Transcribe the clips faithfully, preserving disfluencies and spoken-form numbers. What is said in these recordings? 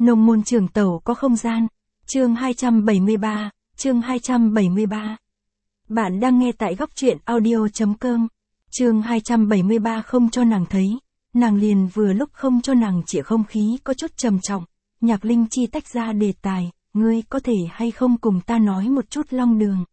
Nông môn trường tẩu có không gian. Chương hai trăm bảy mươi ba, chương hai trăm bảy mươi ba. Bạn đang nghe tại góc truyện audio.com. Chương hai trăm bảy mươi ba không cho nàng thấy. Nàng liền vừa lúc không cho nàng chĩa không khí có chút trầm trọng. Nhạc Linh Chi tách ra đề tài, ngươi có thể hay không cùng ta nói một chút Long Đường.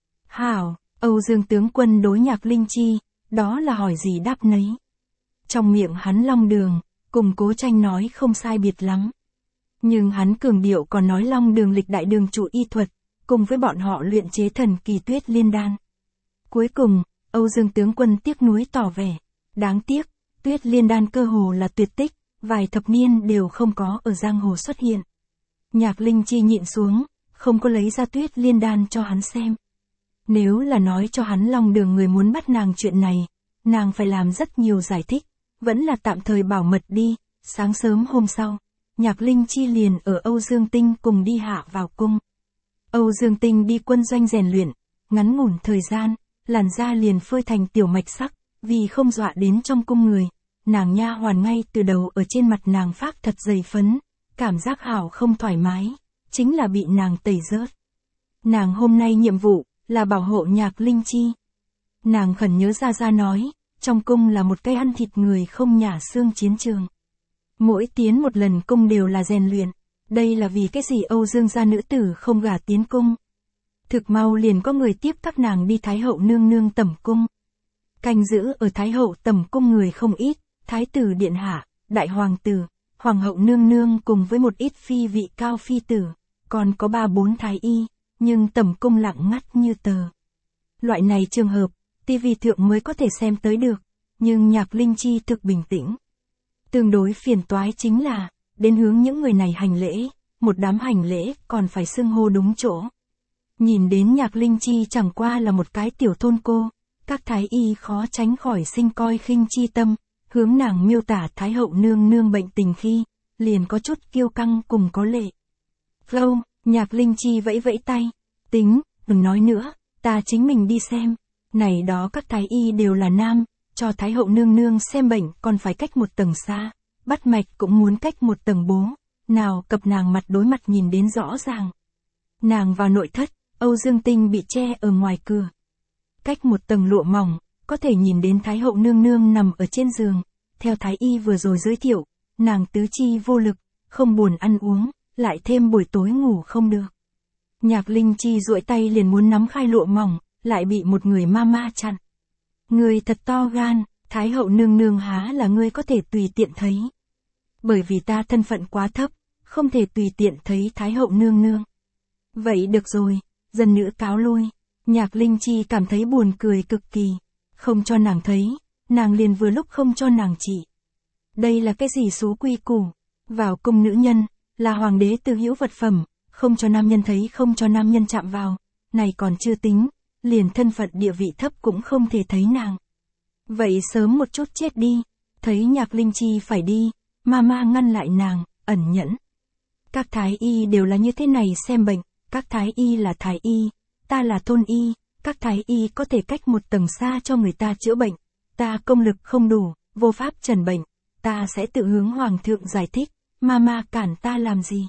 Hảo, Âu Dương tướng quân đối Nhạc Linh Chi, đó là hỏi gì đáp nấy. Trong miệng hắn Long Đường, cùng Cố Tranh nói không sai biệt lắm. Nhưng hắn cường điệu còn nói Long Đường lịch đại đường chủ y thuật, cùng với bọn họ luyện chế thần kỳ Tuyết Liên đan. Cuối cùng, Âu Dương tướng quân tiếc nuối tỏ vẻ, đáng tiếc, Tuyết Liên đan cơ hồ là tuyệt tích, vài thập niên đều không có ở giang hồ xuất hiện. Nhạc Linh Chi nhịn xuống, không có lấy ra Tuyết Liên đan cho hắn xem. Nếu là nói cho hắn Long Đường người muốn bắt nàng chuyện này, nàng phải làm rất nhiều giải thích, vẫn là tạm thời bảo mật đi. Sáng sớm hôm sau, Nhạc Linh Chi liền ở Âu Dương Tinh cùng đi hạ vào cung. Âu Dương Tinh đi quân doanh rèn luyện, ngắn ngủn thời gian, làn da liền phơi thành tiểu mạch sắc, vì không dọa đến trong cung người, nàng nha hoàn ngay từ đầu ở trên mặt nàng phác thật dày phấn, cảm giác hảo không thoải mái, chính là bị nàng tẩy rớt. Nàng hôm nay nhiệm vụ là bảo hộ Nhạc Linh Chi. Nàng khẩn nhớ ra ra nói, trong cung là một cây ăn thịt người không nhả xương chiến trường. Mỗi tiến một lần cung đều là rèn luyện, đây là vì cái gì Âu Dương gia nữ tử không gả tiến cung. Thực mau liền có người tiếp các nàng đi Thái hậu nương nương tẩm cung. Canh giữ ở Thái hậu tẩm cung người không ít, Thái tử điện hạ, đại hoàng tử, hoàng hậu nương nương cùng với một ít phi vị cao phi tử, còn có ba bốn thái y, nhưng tẩm cung lặng ngắt như tờ. Loại này trường hợp, tivi thượng mới có thể xem tới được, nhưng Nhạc Linh Chi thực bình tĩnh. Tương đối phiền toái chính là, đến hướng những người này hành lễ, một đám hành lễ còn phải xưng hô đúng chỗ. Nhìn đến Nhạc Linh Chi chẳng qua là một cái tiểu thôn cô, các thái y khó tránh khỏi sinh coi khinh chi tâm, hướng nàng miêu tả Thái hậu nương nương bệnh tình khi, liền có chút kiêu căng cùng có lệ. Flow, Nhạc Linh Chi vẫy vẫy tay, tính, đừng nói nữa, ta chính mình đi xem. Này đó các thái y đều là nam, cho Thái hậu nương nương xem bệnh còn phải cách một tầng xa, bắt mạch cũng muốn cách một tầng bố, nào cập nàng mặt đối mặt nhìn đến rõ ràng. Nàng vào nội thất, Âu Dương Tinh bị che ở ngoài cửa. Cách một tầng lụa mỏng, có thể nhìn đến Thái hậu nương nương nằm ở trên giường, theo thái y vừa rồi giới thiệu, nàng tứ chi vô lực, không buồn ăn uống, lại thêm buổi tối ngủ không được. Nhạc Linh Chi duỗi tay liền muốn nắm khai lụa mỏng, lại bị một người ma ma chặn. Người thật to gan, Thái hậu nương nương há là ngươi có thể tùy tiện thấy. Bởi vì ta thân phận quá thấp, không thể tùy tiện thấy Thái hậu nương nương. Vậy được rồi, dân nữ cáo lui. Nhạc Linh Chi cảm thấy buồn cười cực kỳ. Không cho nàng thấy, nàng liền vừa lúc không cho nàng trị. Đây là cái gì số quy củ? Vào cung nữ nhân, là hoàng đế tư hữu vật phẩm, không cho nam nhân thấy, không cho nam nhân chạm vào. Này còn chưa tính, liền thân phận địa vị thấp cũng không thể thấy nàng. Vậy sớm một chút chết đi. Thấy Nhạc Linh Chi phải đi, mama ngăn lại nàng, ẩn nhẫn. Các thái y đều là như thế này xem bệnh, các thái y là thái y, ta là thôn y, các thái y có thể cách một tầng xa cho người ta chữa bệnh, ta công lực không đủ, vô pháp trần bệnh, ta sẽ tự hướng hoàng thượng giải thích, mama cản ta làm gì?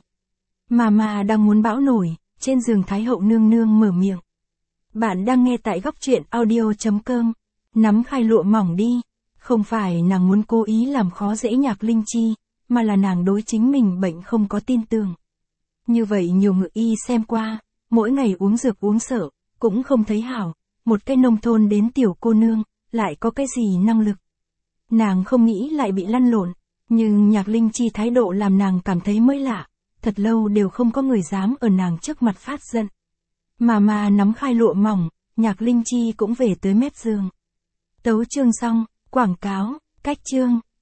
Mama đang muốn bão nổi, trên giường Thái hậu nương nương mở miệng. Bạn đang nghe tại góc truyện audio.com, nắm khai lụa mỏng đi, không phải nàng muốn cố ý làm khó dễ Nhạc Linh Chi, mà là nàng đối chính mình bệnh không có tin tưởng. Như vậy nhiều ngự y xem qua, mỗi ngày uống dược uống sợ, cũng không thấy hảo, một cái nông thôn đến tiểu cô nương, lại có cái gì năng lực. Nàng không nghĩ lại bị lăn lộn, nhưng Nhạc Linh Chi thái độ làm nàng cảm thấy mới lạ, thật lâu đều không có người dám ở nàng trước mặt phát giận. Mà mà nắm khai lụa mỏng, Nhạc Linh Chi cũng về tới mép giường. Tấu chương xong, quảng cáo, cách chương.